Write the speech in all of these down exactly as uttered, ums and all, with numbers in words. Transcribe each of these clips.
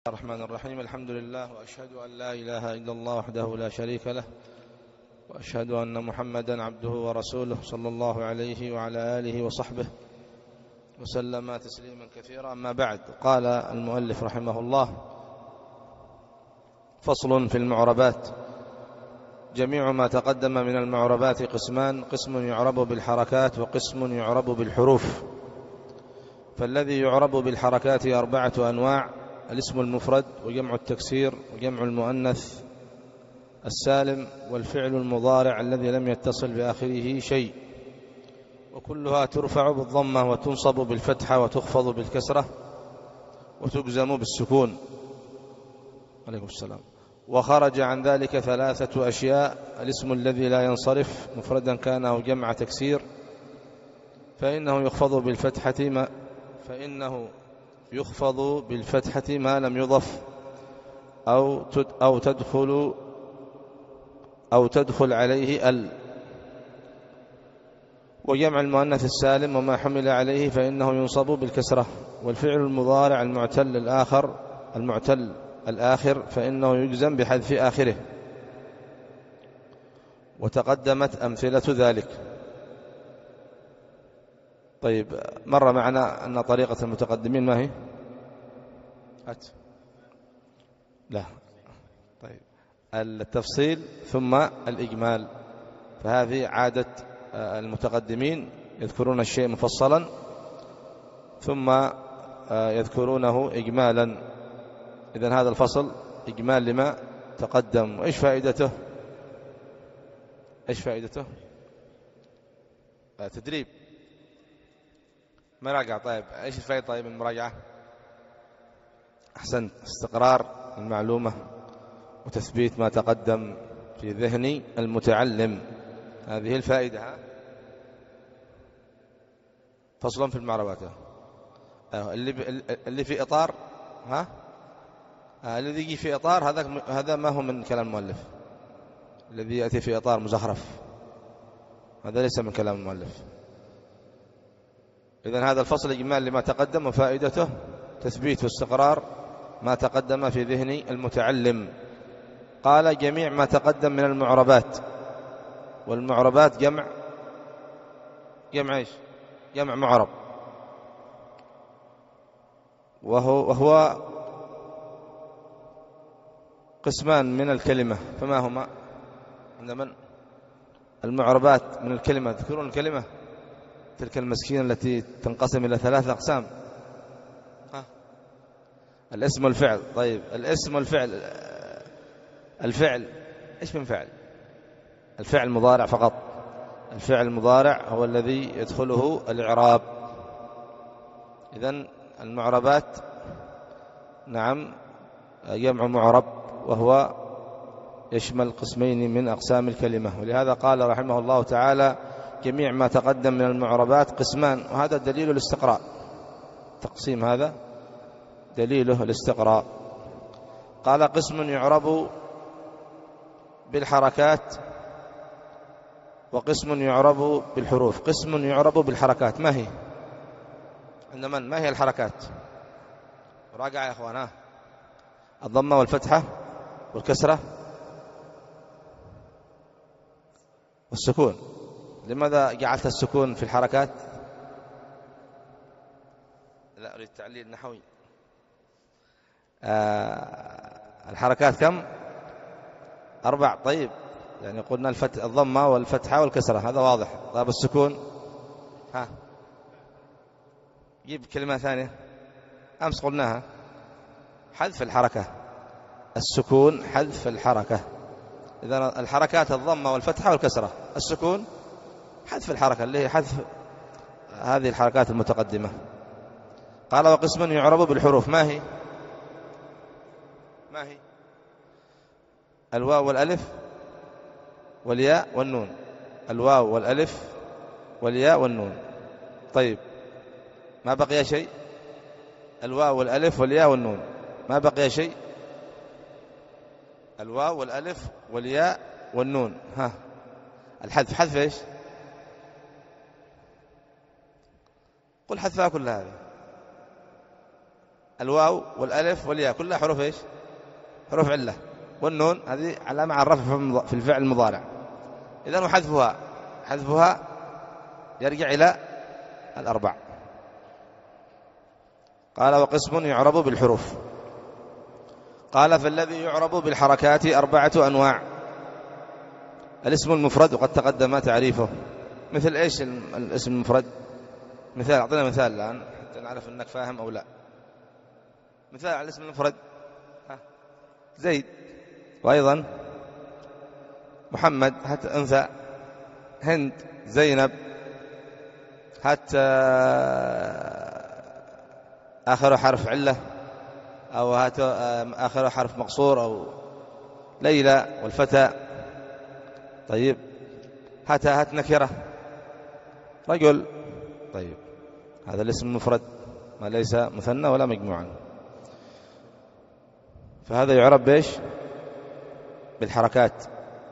الرحمن الرحيم. الحمد لله، وأشهد أن لا إله إلا الله وحده لا شريك له، وأشهد أن محمدا عبده ورسوله صلى الله عليه وعلى آله وصحبه وسلم تسليما كثيرا. أما بعد، قال المؤلف رحمه الله: فصل في المعربات. جميع ما تقدم من المعربات قسمان: قسم يعرب بالحركات، وقسم يعرب بالحروف. فالذي يعرب بالحركات أربعة أنواع: الاسم المفرد، وجمع التكسير، وجمع المؤنث السالم، والفعل المضارع الذي لم يتصل بآخره شيء، وكلها ترفع بالضمة وتنصب بالفتحة وتخفض بالكسرة وتجزم بالسكون. عليكم السلام. وخرج عن ذلك ثلاثة أشياء: الاسم الذي لا ينصرف مفردا كان أو جمع تكسير، فإنه يخفض بالفتحة ما فإنه يخفض بالفتحة ما لم يضف أو أو تدخل أو تدخل عليه ال. وجمع المؤنث السالم وما حمل عليه فإنه ينصب بالكسرة. والفعل المضارع المعتل الآخر المعتل الآخر فإنه يجزم بحذف آخره. وتقدمت أمثلة ذلك. طيب، مر معنا أن طريقة المتقدمين ما هي؟ أت. لا. طيب، التفصيل ثم الإجمال. فهذه عادة المتقدمين، يذكرون الشيء مفصلا ثم يذكرونه إجمالا. إذن هذا الفصل إجمال لما تقدم. وإيش فائدته؟ إيش فائدته؟ تدريب، مراجعة. طيب، إيش الفائدة طيب من المراجعة؟ أحسنت، استقرار المعلومة وتثبيت ما تقدم في ذهن المتعلم. هذه الفائدة. فصلا في المعربات. اللي اللي في إطار ها الذي يجي في إطار هذا هذا ما هو من كلام المؤلف. الذي يأتي في إطار مزخرف هذا ليس من كلام المؤلف. إذن هذا الفصل إجمال لما تقدم، وفائدته تثبيت واستقرار ما تقدم في ذهن المتعلم. قال: جميع ما تقدم من المعربات. والمعربات جمع جمع إيش؟ جمع معرب، وهو, وهو قسمان من الكلمة. فما هما عند من؟ المعربات من الكلمة. تذكرون الكلمة تلك المسكينة التي تنقسم إلى ثلاثة أقسام: ها؟ الاسم والفعل. طيب، الاسم والفعل. الفعل إيش من فعل؟ الفعل مضارع فقط. الفعل المضارع هو الذي يدخله الإعراب. إذن المعربات نعم جمع معرب، وهو يشمل قسمين من أقسام الكلمة. ولهذا قال رحمه الله تعالى: جميع ما تقدم من المعربات قسمان. وهذا دليل الاستقراء. تقسيم هذا دليله الاستقراء. قال: قسم يعرب بالحركات، وقسم يعرب بالحروف. قسم يعرب بالحركات ما هي؟ عند من؟ ما هي الحركات؟ راجع يا أخوانا. الضمة والفتحة والكسرة والسكون. لماذا جعلت السكون في الحركات؟ لا، أريد تعليل نحوي. آه الحركات كم؟ أربع. طيب، يعني قلنا الفتح الضمة والفتحة والكسرة، هذا واضح. طيب، السكون ها جيب كلمة ثانية أمس قلناها: حذف الحركة. السكون حذف الحركة. إذن الحركات الضمة والفتحة والكسرة. السكون حذف الحركة، اللي هي حذف هذه الحركات المتقدمة. قال: وقسم يعرب بالحروف. ما هي؟ ما هي؟ الواو والألف والياء والنون. الواو والألف والياء والنون. طيب، ما بقي شيء؟ الواو والألف والياء والنون. ما بقي شيء؟ الواو والألف والياء والنون. ها، الحذف. حذف إيش؟ قل حذفها كل هذه. الواو والألف والياء كلها حروف إيش؟ حروف علة. والنون هذه علامة على الرفع في الفعل المضارع. إذن وحذفها حذفها يرجع إلى الأربع. قال وقسم يعرب بالحروف. قال فالذي يعرب بالحركات أربعة أنواع. الاسم المفرد وقد تقدم تعريفه. مثل إيش الاسم المفرد؟ مثال، أعطينا مثال الآن حتى نعرف أنك فاهم أو لا. مثال على الاسم المفرد. زيد، وأيضا محمد، حتى أنثى، هند، زينب، حتى آخر حرف علة أو آخر حرف مقصور، أو ليلى والفتى. طيب حتى هات نكرة، رجل. طيب هذا الاسم المفرد ما ليس مثنى ولا مجموعا، فهذا يعرب بإيش؟ بالحركات.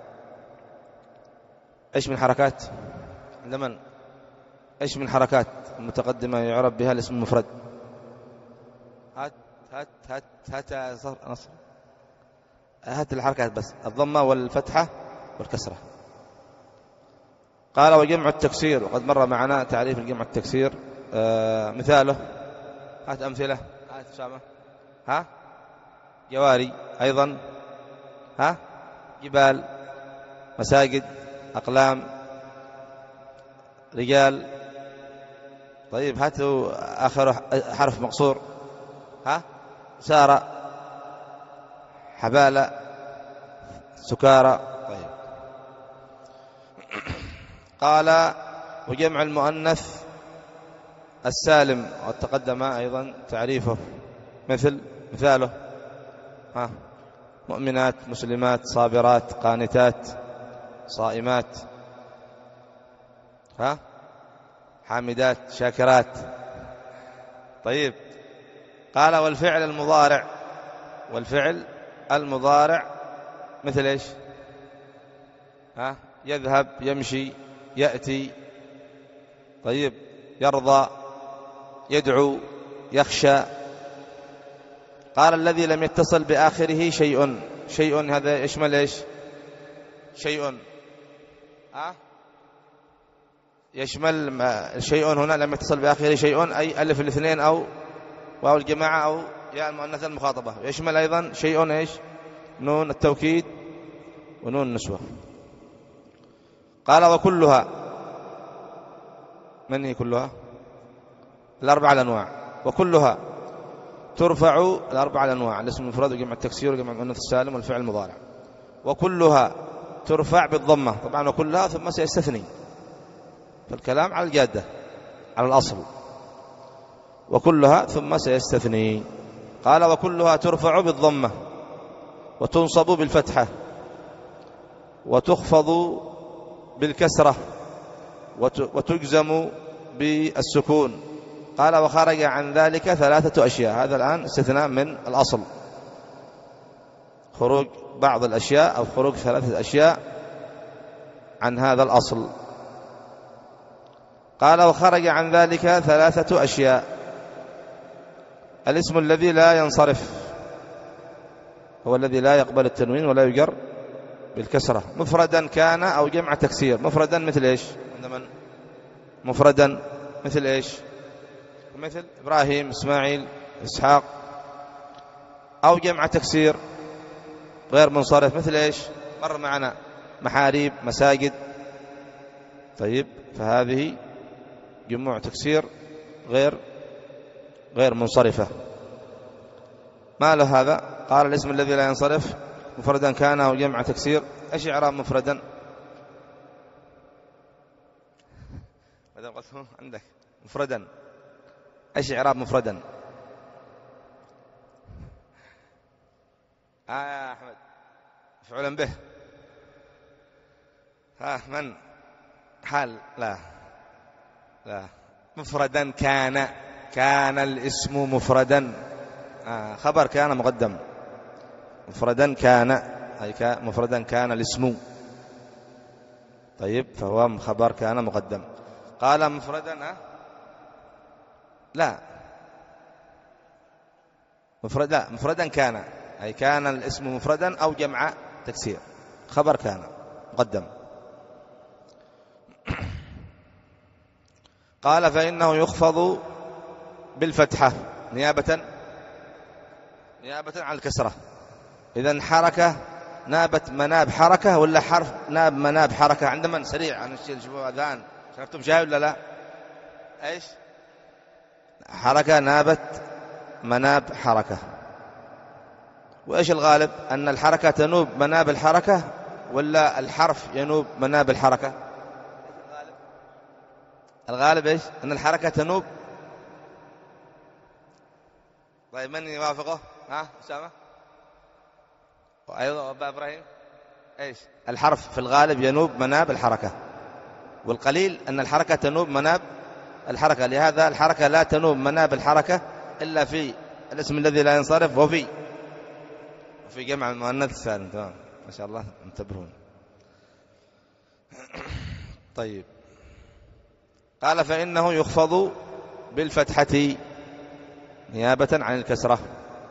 إيش من حركات؟ لمن؟ إيش من حركات المتقدمة يعرب بها الاسم المفرد؟ هات هات هات هات يا نصر، هات الحركات بس، الضمة والفتحة والكسرة. قال وجمع التكسير، وقد مر معنا تعريف الجمع التكسير. آه مثاله، هات أمثلة. هات أسامة. ها جواري، أيضا ها جبال، مساجد، أقلام، رجال. طيب هاتوا آخر حرف مقصور. ها سارة، حبالة، سكارى. طيب قال وجمع المؤنث السالم، وتقدم أيضا تعريفه. مثل مثاله، ها مؤمنات، مسلمات، صابرات، قانتات، صائمات، ها حامدات، شاكرات. طيب قال والفعل المضارع، والفعل المضارع مثل إيش؟ ها يذهب، يمشي، يأتي. طيب يرضى، يدعو، يخشى. قال الذي لم يتصل بآخره شيء. شيء هذا يشمل إيش؟ شيء ها يشمل شيء هنا لم يتصل بآخره شيء، أي ألف الاثنين أو واو الجماعة أو ياء المؤنث المخاطبة. يشمل أيضا شيء إيش؟ نون التوكيد ونون النسوة. قال وكلها، من هي كلها؟ الأربع الأنواع. وكلها ترفع، الأربع الأنواع، الاسم المفرد وجمع التكسير وجمع المؤنث السالم والفعل المضارع. وكلها ترفع بالضمة طبعا، وكلها ثم سيستثني، فالكلام على الجادة على الأصل. وكلها ثم سيستثني. قال وكلها ترفع بالضمة وتنصب بالفتحة وتخفض بالكسرة وتجزم بالسكون. قال وخرج عن ذلك ثلاثة أشياء. هذا الآن استثناء من الأصل، خروج بعض الأشياء أو خروج ثلاثة أشياء عن هذا الأصل. قال وخرج عن ذلك ثلاثة أشياء. الاسم الذي لا ينصرف هو الذي لا يقبل التنوين ولا يجر بالكسرة، مفردا كان أو جمع تكسير. مفردا مثل إيش؟ مفردا مثل إيش؟ مثل إبراهيم، إسماعيل، إسحاق. أو جمع تكسير غير منصرف مثل إيش؟ مر معنا محاريب، مساجد. طيب فهذه جموع تكسير غير غير منصرفة. ما له هذا؟ قال الاسم الذي لا ينصرف مفردا كان أو جمع تكسير. إيش إعراب مفردا؟ ماذا قلت عندك؟ مفردا إيش إعراب مفردا؟ آه يا أحمد مفعولا به. ها من؟ حال؟ لا لا مفردا كان. كان الاسم مفردا. آه خبر كان مقدم. مفردا كان أي مفردا كان الاسم. طيب فهو خبر كان مقدم. قال مفردا. لا مفرد لا مفردا كان، أي كان الاسم مفردا أو جمع تكسير. خبر كان مقدم. قال فإنه يخفض بالفتحة نيابة نيابة عن الكسرة. إذن حركة نابت مناب حركة ولا حرف ناب مناب حركة؟ عند من سريع عن الشيء شوفوا أذان شفتم شاي ولا لا؟ إيش حركة نابت مناب حركة. وإيش الغالب؟ أن الحركة تنوب مناب الحركة ولا الحرف ينوب مناب الحركة؟ الغالب إيش؟ أن الحركة تنوب. طيب من يوافقه؟ ها أسامة؟ أيضا أبا إبراهيم؟ إيش؟ الحرف في الغالب ينوب مناب الحركة، والقليل أن الحركة تنوب مناب الحركة. لهذا الحركة لا تنوب مناب الحركة إلا في الاسم الذي لا ينصرف وفي وفي جمع المؤنث السالم. تمام ما شاء الله انتبهون. طيب قال فإنه يخفض بالفتحة نيابة عن الكسرة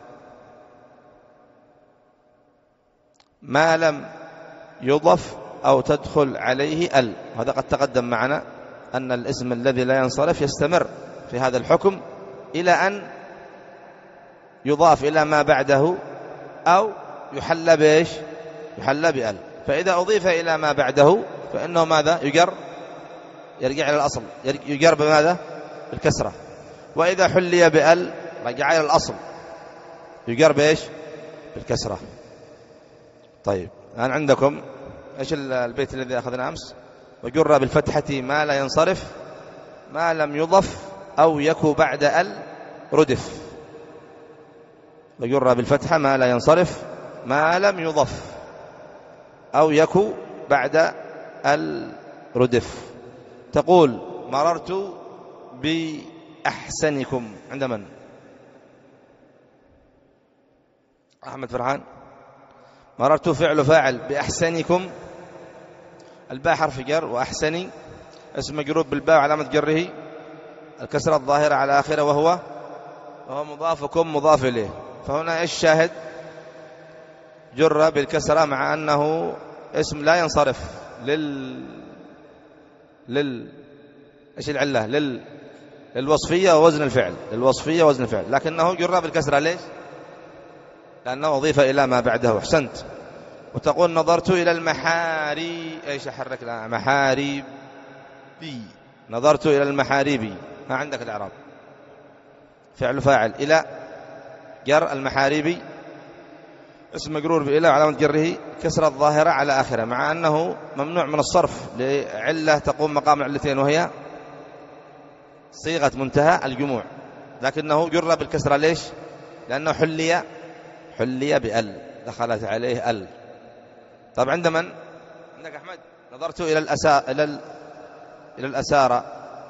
ما لم يضف أو تدخل عليه ال. هذا قد تقدم معنا أن الاسم الذي لا ينصرف يستمر في هذا الحكم إلى أن يضاف إلى ما بعده أو يحل بإيش؟ يحل بأل. فإذا أضيف إلى ما بعده فإنه ماذا؟ يجر يرجع إلى الأصل، يجر بماذا؟ بالكسرة. وإذا حلي بأل رجع إلى الأصل، يجر بإيش؟ بالكسرة. طيب الآن عندكم إيش البيت الذي أخذنا أمس؟ وجر بالفتحة ما لا ينصرف ما لم يضف أو يكو بعد ال ردف. وجر بالفتحة ما لا ينصرف ما لم يضف أو يكو بعد ال ردف. تقول مررت بأحسنكم عند من؟ أحمد فرحان. مررت فعل فاعل بأحسنكم، الباء حرف جر، وأحسني اسم مجرور بالباء علامة جره الكسرة الظاهرة على آخره وهو وهو مضافكم مضاف إليه. فهنا إيش الشاهد؟ جر بالكسرة مع أنه اسم لا ينصرف لل لل إيش العلة؟ لل للوصفية ووزن الفعل، للوصفية ووزن الفعل، لكنه جر بالكسرة. ليش؟ لأنه أضيف إلى ما بعده. أحسنت. وتقول نظرت إلى المحاري، إيش أحرك لها؟ محاريبي. نظرت إلى المحاريبي، ما عندك الإعراب؟ فعل فاعل إلى جر المحاريبي اسم مجرور بإلى علامة جره كسرة الظاهرة على آخره، مع أنه ممنوع من الصرف لعلة تقوم مقام علتين وهي صيغة منتهى الجموع، لكنه جر بالكسرة. ليش؟ لأنه حلي حلي بأل، دخلت عليه أل. طب عند من؟ عندك أحمد. نظرت إلى الأسا إلى ال... إلى الأسارة.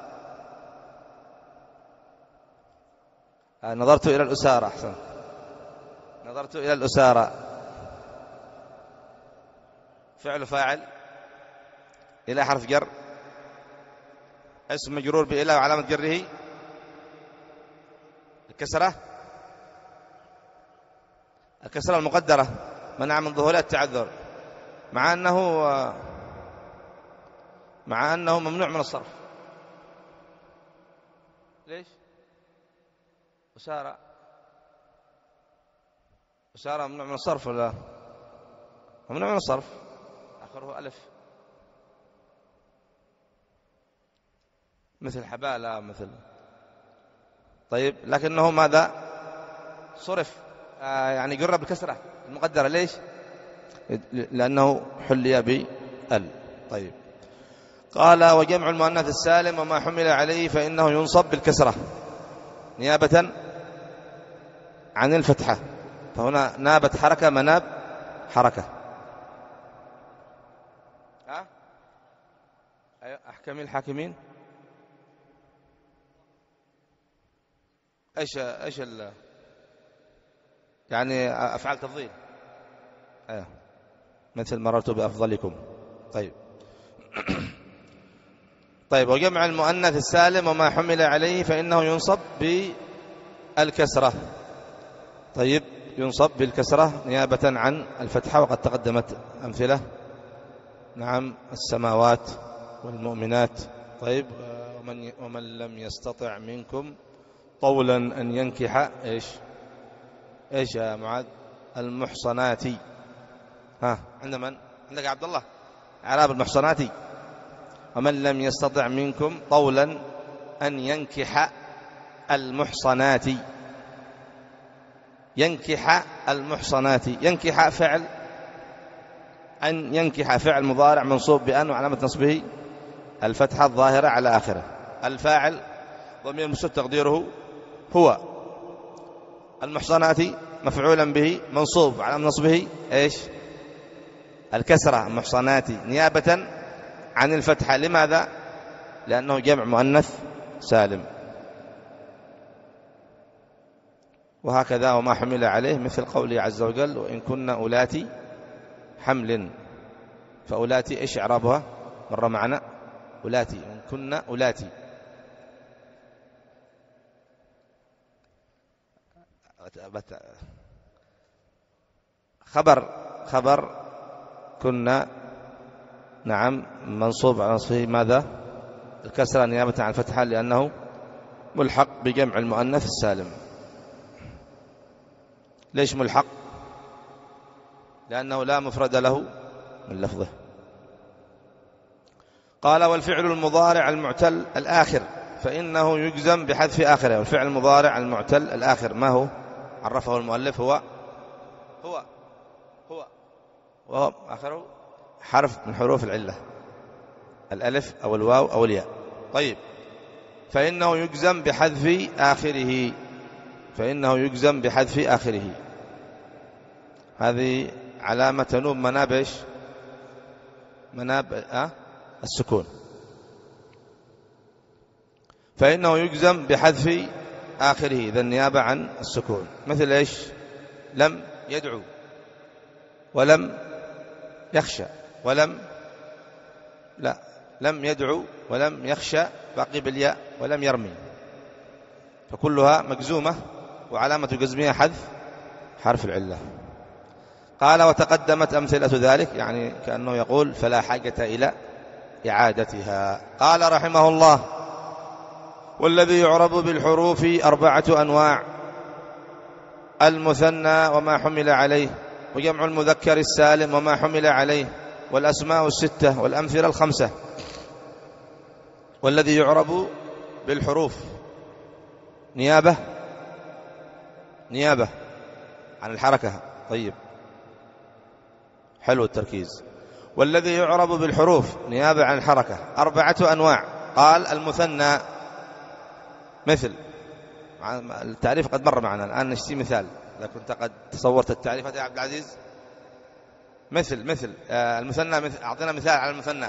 آه نظرت إلى الأسارة. أحسن. نظرت إلى الأسارة فعل فاعل إلى حرف جر اسم مجرور بإلى وعلامة جره الكسرة الكسرة المقدرة منع من ظهورها التعذر، مع أنه مع أنه ممنوع من الصرف. ليش؟ أسارة أسارة ممنوع من الصرف ولا ممنوع من الصرف؟ آخره ألف، مثل حبالة مثل. طيب لكنه ماذا؟ صرف، آه يعني جر بالكسرة المقدرة. ليش؟ لأنه حلي بال. طيب قال وجمع المؤنث السالم وما حمل عليه فإنه ينصب بالكسرة نيابة عن الفتحة. فهنا نابت حركة مناب حركة. ها أحكم الحاكمين. ايش ايش ال... يعني افعال تفضيل. ايوه مثل مررت بافضلكم. طيب طيب وجمع المؤنث السالم وما حمل عليه فانه ينصب بالكسره طيب ينصب بالكسرة نيابة عن الفتحة، وقد تقدمت أمثلة. نعم السماوات والمؤمنات. طيب ومن, ومن لم يستطع منكم طولا أن ينكح إيش إيش يا معاذ؟ المحصنات. ها عند من؟ عندك يا عبد الله؟ إعراب المحصنات. ومن لم يستطع منكم طولا أن ينكح المحصنات. ينكح المحصنات. ينكح فعل، أن ينكح فعل مضارع منصوب بأن، وعلامة نصبه الفتحة الظاهرة على آخره. الفاعل ضمير مستتر تقديره هو. المحصنات مفعولا به منصوب على نصبه إيش؟ الكسرة. المحصنات نيابة عن الفتحة. لماذا؟ لأنه جمع مؤنث سالم. وهكذا وما حمل عليه، مثل قوله عز وجل وإن كنا أولاتي حمل. فأولاتي إيش إعرابها؟ مرة معنا أولاتي. إن كنا أولاتي خبر خبر كنا. نعم منصوب على نصفه ماذا؟ الكسرة نيابة عن الفتحة، لأنه ملحق بجمع المؤنث السالم. ليش ملحق؟ لأنه لا مفرد له من لفظه. قال والفعل المضارع المعتل الآخر فإنه يجزم بحذف آخره. والفعل المضارع المعتل الآخر ما هو؟ عرفه المؤلف هو هو هو وهو آخره حرف من حروف العلة، الألف أو الواو أو الياء. طيب فإنه يجزم بحذف آخره. فإنه يجزم بحذف آخره. هذه علامة تنوب مناب إيش؟ مناب أه؟ السكون. فإنه يجزم بحذف آخره، إذا النيابة عن السكون. مثل إيش؟ لم يدعو، ولم يخشى، ولم لا لم يدعو ولم يخشى باقي بالياء، ولم يرمي، فكلها مجزومة وعلامة جزمها حذف حرف العلة. قال وتقدمت أمثلة ذلك، يعني كأنه يقول فلا حاجة إلى إعادتها. قال رحمه الله والذي يعرب بالحروف أربعة أنواع: المثنى وما حمل عليه، وجمع المذكر السالم وما حمل عليه، والأسماء الستة، والأمثلة الخمسة. والذي يعرب بالحروف نيابة نيابة عن الحركة. طيب حلو التركيز. والذي يعرب بالحروف نيابة عن الحركة أربعة أنواع. قال المثنى، مثل التعريف قد مر معنا، الآن نشتي مثال إذا كنت قد تصورت التعريف يا عبد العزيز. مثل مثل المثنى، مثل أعطينا مثال على المثنى.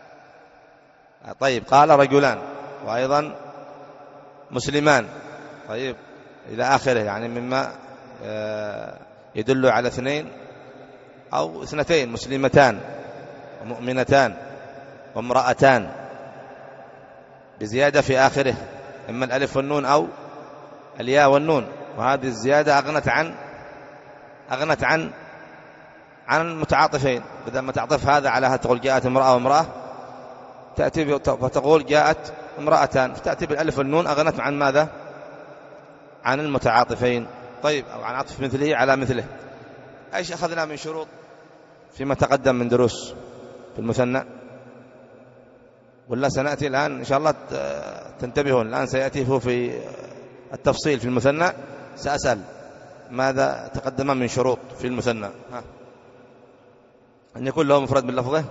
طيب قال رجلان، وأيضا مسلمان، طيب إلى آخره، يعني مما يدل على اثنين أو اثنتين: مسلمتان ومؤمنتان وامرأتان، بزيادة في آخره إما الألف والنون أو الياء والنون. وهذه الزيادة أغنت عن أغنت عن عن المتعاطفين. بدل ما تعطف هذا على هذا تقول جاءت امرأة وامرأة، تأتي فتقول جاءت امرأتان، فتأتي بالألف والنون، أغنت عن ماذا؟ عن المتعاطفين. طيب أو عن عطف مثله على مثله. أيش أخذنا من شروط فيما تقدم من دروس في المثنى؟ ولا سنأتي الآن إن شاء الله تنتبهون، الآن سيأتي هو في التفصيل في المثنى. سأسأل ماذا تقدم من شروط في المثنى؟ ها. أن يكون له مفرد من لفظه،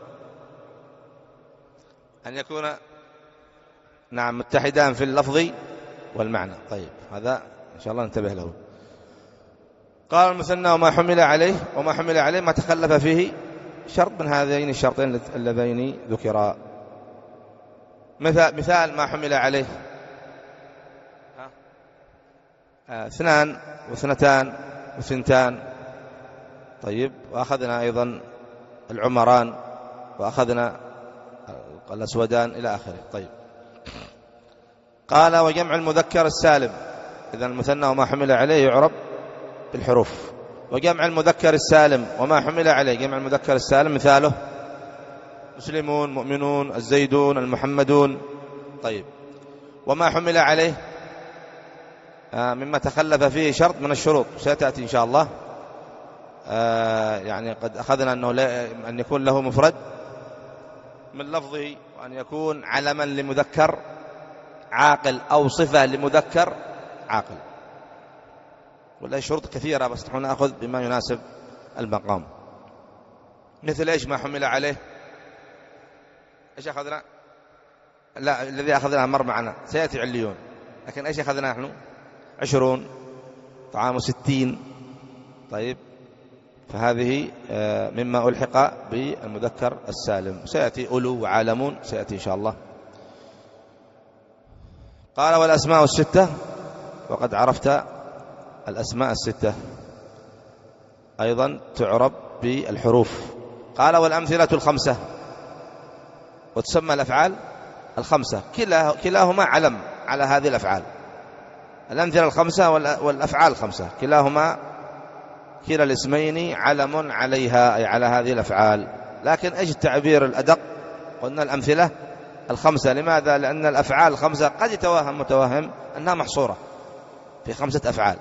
أن يكون نعم متحدان في اللفظ والمعنى. طيب هذا إن شاء الله ننتبه له. قال المثنى وما حمل عليه، وما حمل عليه ما تخلف فيه شرط من هذين الشرطين اللذين ذكرا. مثال مثال ما حمل عليه: اثنان واثنتان وثنتان. طيب وأخذنا أيضا العمران، وأخذنا الأسودان إلى آخره. طيب قال وجمع المذكر السالم. إذا المثنى وما حمل عليه يعرب بالحروف. وجمع المذكر السالم وما حمل عليه، جمع المذكر السالم مثاله مسلمون، مؤمنون، الزيدون، المحمدون. طيب، وما حمل عليه آه مما تخلف فيه شرط من الشروط سيتأتي إن شاء الله. آه يعني قد أخذنا أنه أن يكون له مفرد من لفظه، وأن يكون علما لمذكر عاقل أو صفة لمذكر عاقل. ولا شروط كثيرة، بس نحن نأخذ بما يناسب المقام. مثل إيش ما حمل عليه؟ إيش أخذنا؟ لا، الذي أخذنا مر معنا سيأتي عليون، لكن إيش أخذنا نحن؟ عشرون، طعام ستين. طيب، فهذه مما ألحق بالمذكر السالم. سيأتي أولو وعالمون، سيأتي إن شاء الله. قال والأسماء الستة، وقد عرفت الأسماء الستة أيضا تعرب بالحروف. قال والأمثلة الخمسة، وتسمى الأفعال الخمسة، كلاهما علم على هذه الأفعال. الأمثلة الخمسة والأفعال الخمسة كلاهما، كلا الاسمين علم عليها، أي على هذه الأفعال. لكن إيش التعبير الأدق؟ قلنا الأمثلة الخمسة. لماذا؟ لأن الأفعال الخمسة قد يتوهم متوهم أنها محصورة في خمسة أفعال،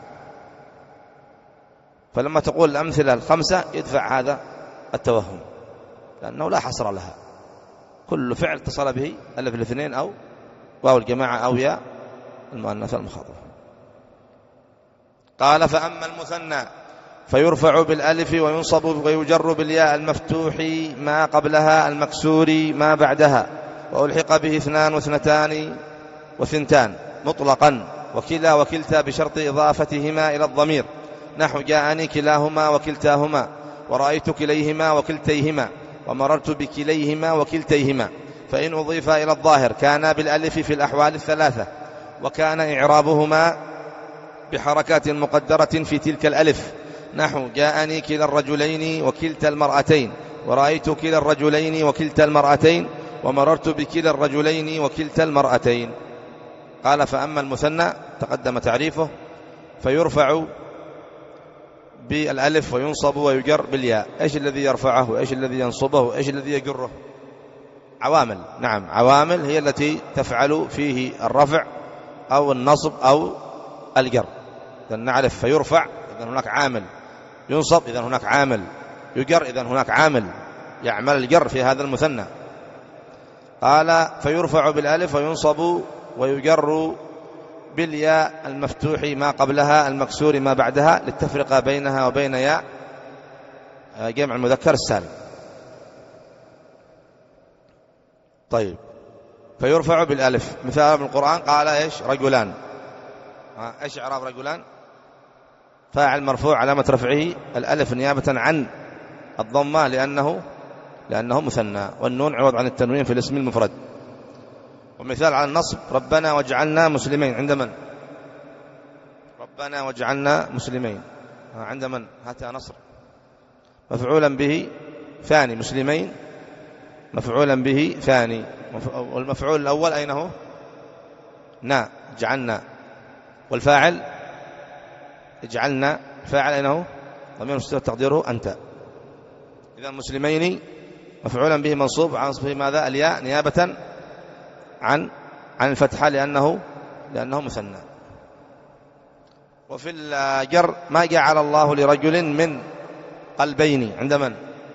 فلما تقول الأمثلة الخمسة يدفع هذا التوهم، لأنه لا حصر لها، كل فعل اتصل به ألف الاثنين أو واو الجماعة أو ياء المؤنث المخاطب. قال فأما المثنى فيرفع بالألف وينصب ويجر بالياء المفتوح ما قبلها المكسور ما بعدها، وألحق به اثنان واثنتان وثنتان مطلقا، وكلا وكلتا بشرط إضافتهما إلى الضمير، نحو جاءني كلاهما وكلتاهما، ورأيت كليهما وكلتيهما، ومررت بكليهما وكلتيهما. فإن أضيف إلى الظاهر كان بالألف في الأحوال الثلاثة، وكان إعرابهما بحركات مقدرة في تلك الألف، نحو جاءني كلا الرجلين وكلتا المرأتين، ورأيت كلا الرجلين وكلتا المرأتين، ومررت بكلا الرجلين وكلتا المرأتين. قال فأما المثنى تقدم تعريفه، فيرفع بالألف وينصب ويجر بالياء. إيش الذي يرفعه وإيش الذي ينصبه وإيش الذي يجره؟ عوامل. نعم، عوامل هي التي تفعل فيه الرفع أو النصب أو الجر. إذن نعرف فيرفع إذن هناك عامل، ينصب إذن هناك عامل، يجر إذن هناك عامل يعمل الجر في هذا المثنى. قال فيرفع بالألف وينصب ويجر بالياء المفتوح ما قبلها المكسور ما بعدها، للتفرقة بينها وبين ياء جمع المذكر السالم. طيب، فيرفع بالألف. مثال من القرآن قال إيش؟ رجلان. إيش إعراب رجلان؟ فاعل مرفوع علامة رفعه الألف نيابة عن الضمة، لأنه لأنه مثنى، والنون عوض عن التنوين في الاسم المفرد. ومثال على النصب ربنا واجعلنا مسلمين، عند من؟ ربنا واجعلنا مسلمين عند من؟ هاتها نصر. مفعولا به ثاني، مسلمين مفعولا به ثاني، والمفعول الأول أين هو؟ نا جعلنا، والفاعل اجعلنا، الفاعل أين هو؟ ضمير مستتر تقديره أنت. إذا مسلمين مفعولا به منصوب، عن نصبه ماذا؟ الياء نيابة عن عن الفتحة، لأنه لأنه مثنى. وفي الجر ما جعل الله لرجل من قلبين، عند من؟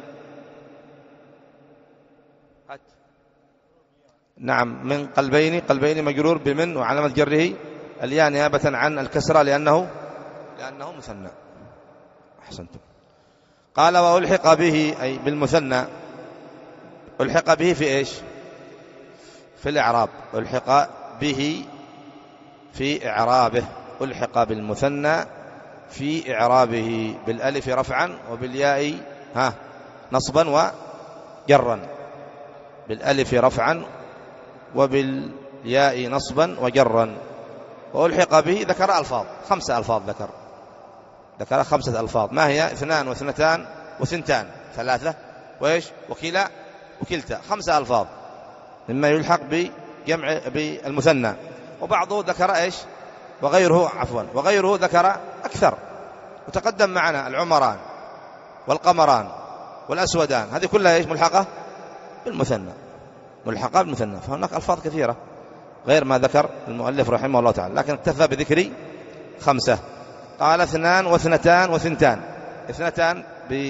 نعم، من قلبين، قلبين مجرور بمن، وعلامة جره الياء نيابة عن الكسرة، لأنه لأنه مثنى. أحسنتم. قال وألحق به أي بالمثنى، ألحق به في إيش؟ في الإعراب، ألحق به في إعرابه، ألحق بالمثنى في إعرابه بالألف رفعا وبالياء ها نصبا وجرا، بالألف رفعا وبالياء نصبا وجرا. وألحق به ذكر ألفاظ، خمسة ألفاظ ذكر ذكر خمسة ألفاظ. ما هي؟ اثنان واثنتان وثنتان، ثلاثة، وإيش؟ وكلا وكلتا، خمسة ألفاظ مما يلحق بجمع بالمثنى. وبعضه ذكر إيش؟ وغيره عفوا وغيره ذكر أكثر، وتقدم معنا العمران والقمران والأسودان، هذه كلها إيش؟ ملحقة بالمثنى، ملحقة بالمثنى. فهناك ألفاظ كثيرة غير ما ذكر المؤلف رحمه الله تعالى، لكن اكتفى بذكر خمسة. قال اثنان واثنتان وثنتان. اثنتان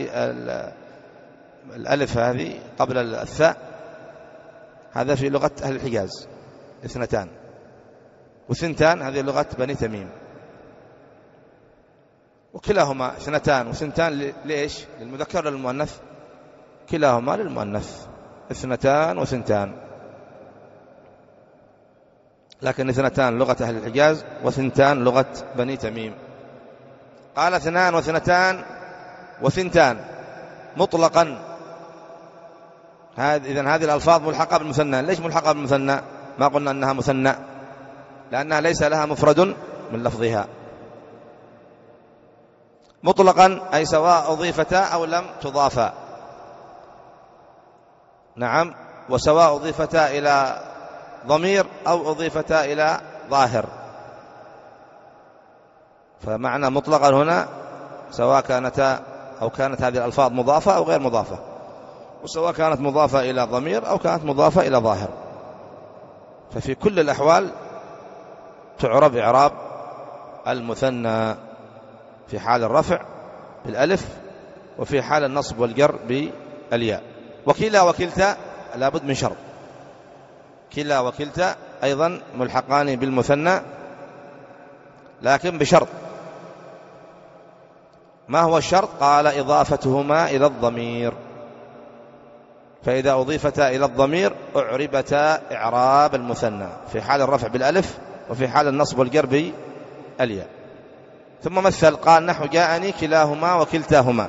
بالألف هذه قبل الثاء، هذا في لغة أهل الحجاز اثنتان، وثنتان هذه لغة بني تميم. وكلاهما اثنتان وثنتان ليش؟ للمذكر للمؤنث؟ كلاهما للمؤنث، اثنتان وثنتان، لكن اثنتان لغة أهل الحجاز وثنتان لغة بني تميم. قال اثنان واثنتان وثنتان مطلقا. إذن هذه الألفاظ ملحقة بالمثنى. ليش ملحقة بالمثنى؟ ما قلنا أنها مثنى، لأنها ليس لها مفرد من لفظها. مطلقا أي سواء أضيفتا أو لم تضافا. نعم، وسواء أضيفتا إلى ضمير أو أضيفتا إلى ظاهر. فمعنى مطلقا هنا سواء كانتا أو كانت هذه الألفاظ مضافة أو غير مضافة، وسواء كانت مضافة إلى ضمير أو كانت مضافة إلى ظاهر. ففي كل الأحوال تعرب إعراب المثنى، في حال الرفع بالألف، وفي حال النصب والجر بالياء. وكلا وكلتا لابد من شرط، كلا وكلتا أيضا ملحقان بالمثنى لكن بشرط. ما هو الشرط؟ قال إضافتهما إلى الضمير، فإذا أضيفتا إلى الضمير أعربتا إعراب المثنى في حال الرفع بالألف وفي حال النصب والجر بالياء. ثم مثل قال نحو جاءني كلاهما وكلتاهما،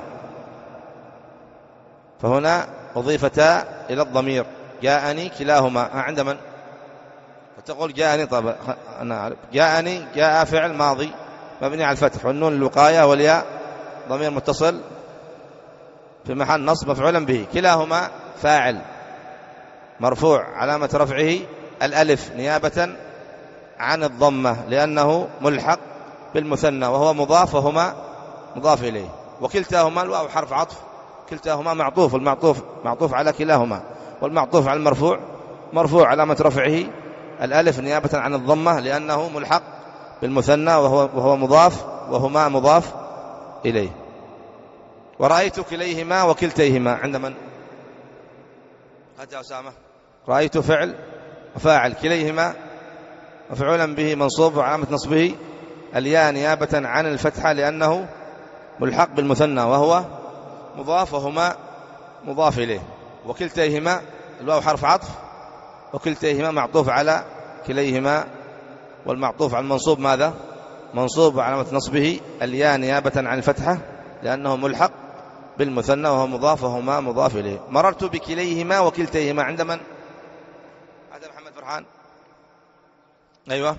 فهنا أضيفتا إلى الضمير، جاءني كلاهما عند من؟ فتقول جاءني، طب أنا أعرف جاءني جاء فعل ماضي مبني على الفتح والنون الوقاية والياء ضمير متصل في محل نصب مفعولا به. كلاهما فاعل مرفوع علامة رفعه الألف نيابة عن الضمة لأنه ملحق بالمثنى وهو مضاف وهما مضاف إليه. وكلتاهما الواو حرف عطف، كلتاهما معطوف، المعطوف معطوف على كلاهما، والمعطوف على المرفوع مرفوع علامة رفعه الألف نيابة عن الضمة لأنه ملحق بالمثنى وهو, وهو مضاف وهما مضاف إليه. ورأيت كليهما وكلتيهما عند من؟ هات يا أسامة. رأيت فعل وفاعل، كليهما مفعولا به منصوب وعلامة نصبه الياء نيابة عن الفتحة لأنه ملحق بالمثنى وهو مضاف وهما مضاف إليه. وكلتيهما الواو حرف عطف، وكلتيهما معطوف على كليهما، والمعطوف على المنصوب ماذا؟ منصوب وعلامة نصبه الياء نيابة عن الفتحة لأنه ملحق بالمثنى وهو مضاف وهما مضاف إليه. مررت بكليهما وكلتيهما عند من؟ هذا محمد فرحان. أيوة.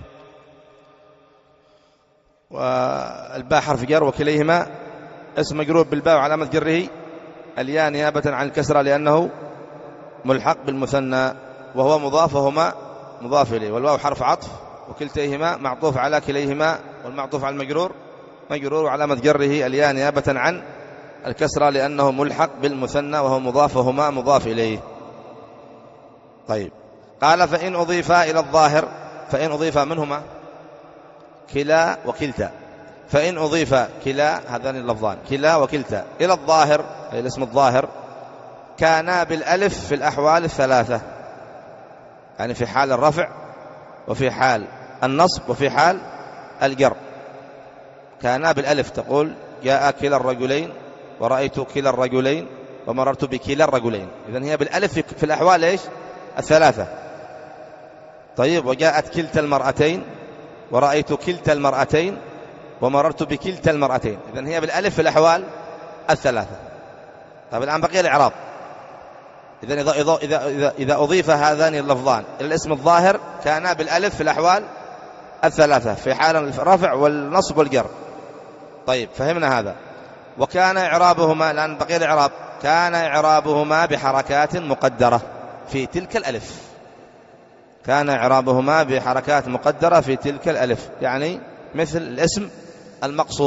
والباء حرف جر، وكليهما اسم مجرور بالباء وعلامة جره الياء نيابة عن الكسرة لأنه ملحق بالمثنى وهو مضاف وهما مضاف إليه. والواو حرف عطف، وكلتيهما معطوف على كليهما، والمعطوف على المجرور مجرور وعلامة جره الياء نيابة عن الكسرة لأنه ملحق بالمثنى وهو مضاف وهما مضاف إليه. طيب، قال فإن أضيفا إلى الظاهر، فإن أضيفا منهما كلا وكلتا، فإن أضيفا كلا هذان اللفظان كلا وكلتا إلى الظاهر أي الاسم الظاهر كانا بالألف في الأحوال الثلاثة، يعني في حال الرفع وفي حال النصب وفي حال الجر. كانا بالألف تقول جاء كلا الرجلين ورأيت كلا الرجلين ومررت بكلا الرجلين، إذن هي بالألف في الأحوال إيش؟ الثلاثة. طيب، وجاءت كلتا المرأتين ورأيت كلتا المرأتين ومررت بكلتا المرأتين، إذن هي بالألف في الأحوال الثلاثة. طيب الآن بقي الإعراب. إذن إذا, إذا, إذا, إذا أضيف هذان اللفظان إلى الاسم الظاهر كانا بالألف في الأحوال الثلاثة في حال الرفع والنصب والجر. طيب فهمنا هذا. وكان إعرابهما، الآن بقي الإعراب، كان إعرابهما بحركات مقدرة في تلك الألف، كان إعرابهما بحركات مقدرة في تلك الألف، يعني مثل الاسم المقصور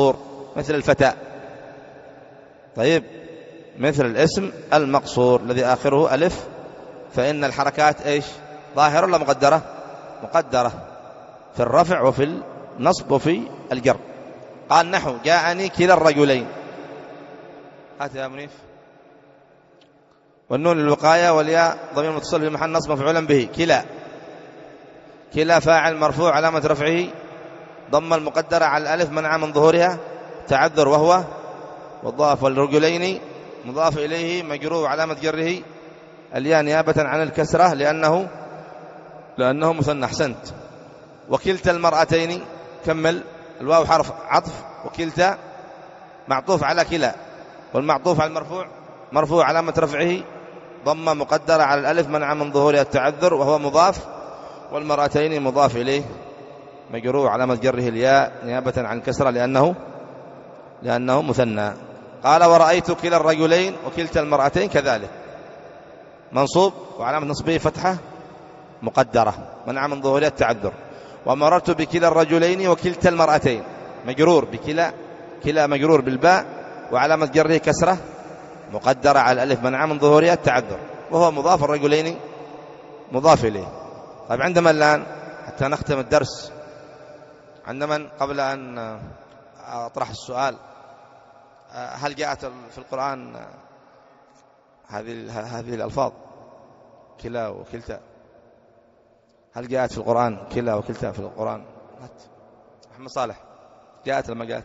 مثل الفتى. طيب مثل الاسم المقصور الذي آخره ألف، فإن الحركات إيش؟ ظاهرة ولا مقدرة؟ مقدرة في الرفع وفي النصب وفي الجر. قال نحو جاءني كلا الرجلين، هات يا منيف. والنون للوقاية والياء ضمير متصل في محل نصب مفعولا به. كلا، كلا فاعل مرفوع علامة رفعه ضم المقدرة على الألف منع من ظهورها تعذر وهو والضاف، والرجلين مضاف إليه مجرور علامة جره الياء نيابة عن الكسرة لأنه لأنه مثنى. أحسنت. وكلتا المرأتين، كمل. الواو حرف عطف، وكلتا معطوف على كلا، والمعطوف على المرفوع مرفوع علامة رفعه ضمة مقدرة على الألف منع من ظهورها التعذر وهو مضاف، والمرأتين مضاف إليه مجرور علامة جره الياء نيابة عن الكسرة لأنه لأنه مثنى. قال ورأيت كلا الرجلين وكلتا المرأتين كذلك منصوب وعلامة نصبه فتحة مقدرة منع من ظهورها التعذر. ومررت بكلا الرجلين وكلتا المرأتين مجرور بكلا، كلا مجرور بالباء وعلامة جره كسرة مقدرة على الألف منع من ظهورها التعذر وهو مضاف، الرجلين مضاف إليه. طيب عندما الآن حتى نختم الدرس، عندما قبل أن أطرح السؤال، هل جاءت في القرآن هذه هذه الألفاظ كلا وكلتا؟ هل جاءت في القرآن كلا وكلتا في القرآن؟ محمد صالح، جاءت لما جاءت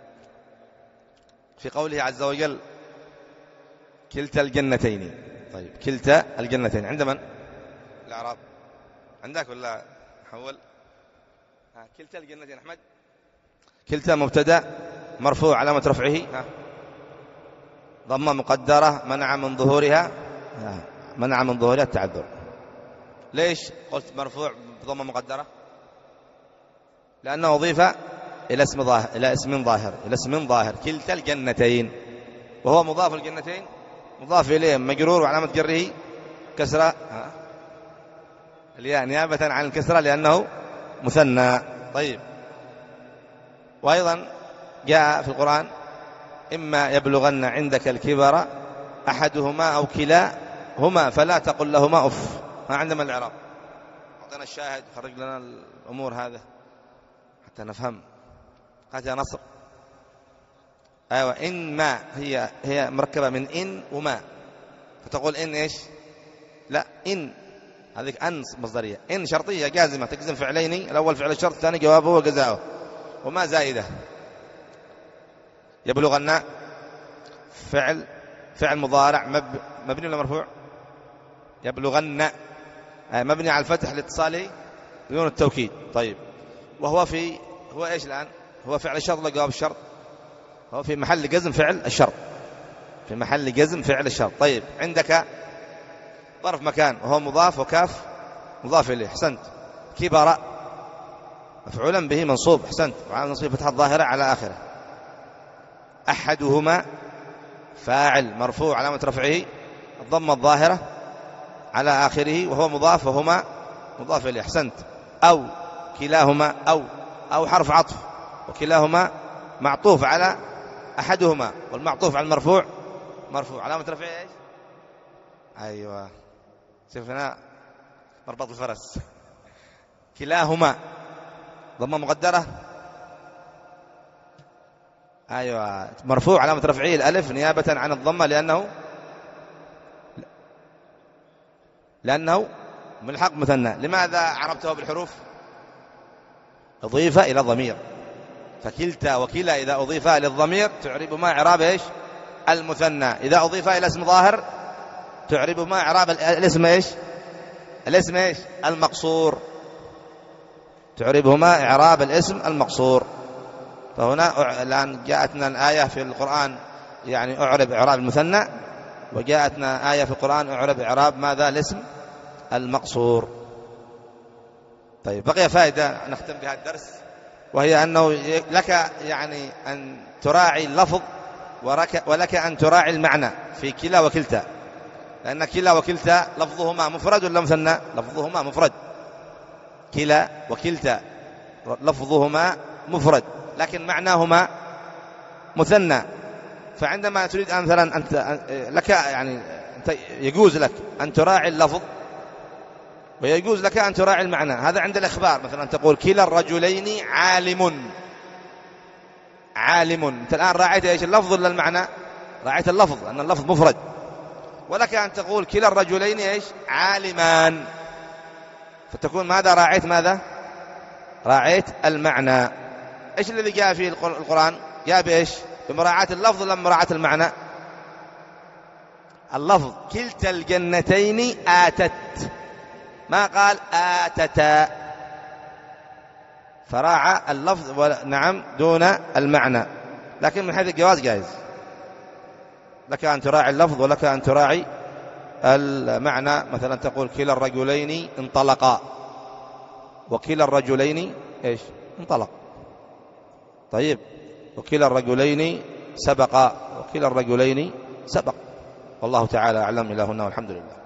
في قوله عز وجل كلتا الجنتين. طيب كلتا الجنتين عند من؟ الأعراب عندك ولا حول؟ ها كلتا الجنتين أحمد. كلتا مبتدأ مرفوع علامة رفعه ها ضمة مقدرة منع من ظهورها منع من ظهورها التعذر. ليش قلت مرفوع بضمة مقدرة؟ لأنه أضيف إلى اسم ظاهر إلى اسم ظاهر إلى اسم ظاهر كلتا الجنتين، وهو مضاف الجنتين مضاف إليه مجرور وعلامة جره كسرة الياء نيابة عن الكسرة لأنه مثنى. طيب وأيضا جاء في القرآن إما يبلغن عندك الكبر أحدهما أو كلاهما فلا تقل لهما أف. ما عندما الإعراب أعطينا الشاهد، خرج لنا الأمور هذا حتى نفهم. هات يا نصر. أيوة إن ما هي هي مركبة من إن وما، فتقول إن إيش؟ لا إن هذيك أن مصدرية، إن شرطية جازمة تجزم فعلين، الأول فعل الشرط الثاني جوابه وجزاؤه، وما زائدة. يبلغن فعل فعل مضارع مب مبني ولا مرفوع؟ يبلغن مبني على الفتح لاتصاله بدون التوكيد. طيب وهو في هو إيش الآن؟ هو فعل الشرط ولا جواب الشرط؟ هو في محل جزم فعل الشرط، في محل جزم فعل الشرط. طيب عندك ظرف مكان وهو مضاف وكاف مضاف إليه. أحسنت. كبر مفعولا به منصوب. أحسنت. وعلى نصب فتحة الظاهرة على آخره. أحدهما فاعل مرفوع علامة رفعه الضمة الظاهرة على آخره وهو مضاف وهما مضاف إليه. أحسنت. أو كلاهما أو أو حرف عطف وكلاهما معطوف على أحدهما، والمعطوف على المرفوع مرفوع علامة رفعه إيش؟ أيوة شوفنا مربط الفرس. كلاهما ضمة مقدرة أيوة مرفوع علامة رفعه الألف نيابة عن الضمة لأنه لأنه ملحق مثنى. لماذا عربته بالحروف؟ أضيف إلى ضمير، فكلتا وكلا إذا أضيف إلى الضمير تعرب ما إعراب إيش؟ المثنى. إذا أضيف إلى اسم ظاهر تعرب ما إعراب الاسم إيش؟ الاسم إيش؟ المقصور. تعربهما إعراب الاسم المقصور. فهنا الآن جاءتنا الآية في القرآن يعني أعرب إعراب المثنى، وجاءتنا آية في القرآن أعرب إعراب ماذا؟ الاسم المقصور. طيب بقي فائدة نختم بها الدرس، وهي أنه لك يعني أن تراعي اللفظ ولك أن تراعي المعنى في كلا وكلتا، لأن كلا وكلتا لفظهما مفرد ولا مثنى؟ لفظهما مفرد. كلا وكلتا لفظهما مفرد، لكن معناهما مثنى، فعندما تريد مثلا أنت لك يعني أنت يجوز لك أن تراعي اللفظ ويجوز لك أن تراعي المعنى. هذا عند الإخبار، مثلا تقول كلا الرجلين عالم، عالم، أنت الآن راعيت إيش، اللفظ ولا المعنى؟ راعيت اللفظ، أن اللفظ مفرد. ولك أن تقول كلا الرجلين إيش، عالمان، فتكون ماذا راعيت؟ ماذا راعيت؟ المعنى. إيش الذي جاء في القرآن؟ جاء بإيش؟ بمراعاة اللفظ ولا مراعاة المعنى؟ اللفظ. كلتا الجنتين آتت، ما قال آتتا، فراعى اللفظ نعم دون المعنى. لكن من حيث الجواز جائز، لك أن تراعي اللفظ ولك أن تراعي المعنى. مثلا تقول كلا الرجلين انطلقا، وكلا الرجلين إيش، انطلق. طيب، وكلا الرجلين سبقا، وكلا الرجلين سبق. والله تعالى أعلم. إلهنا والحمد لله.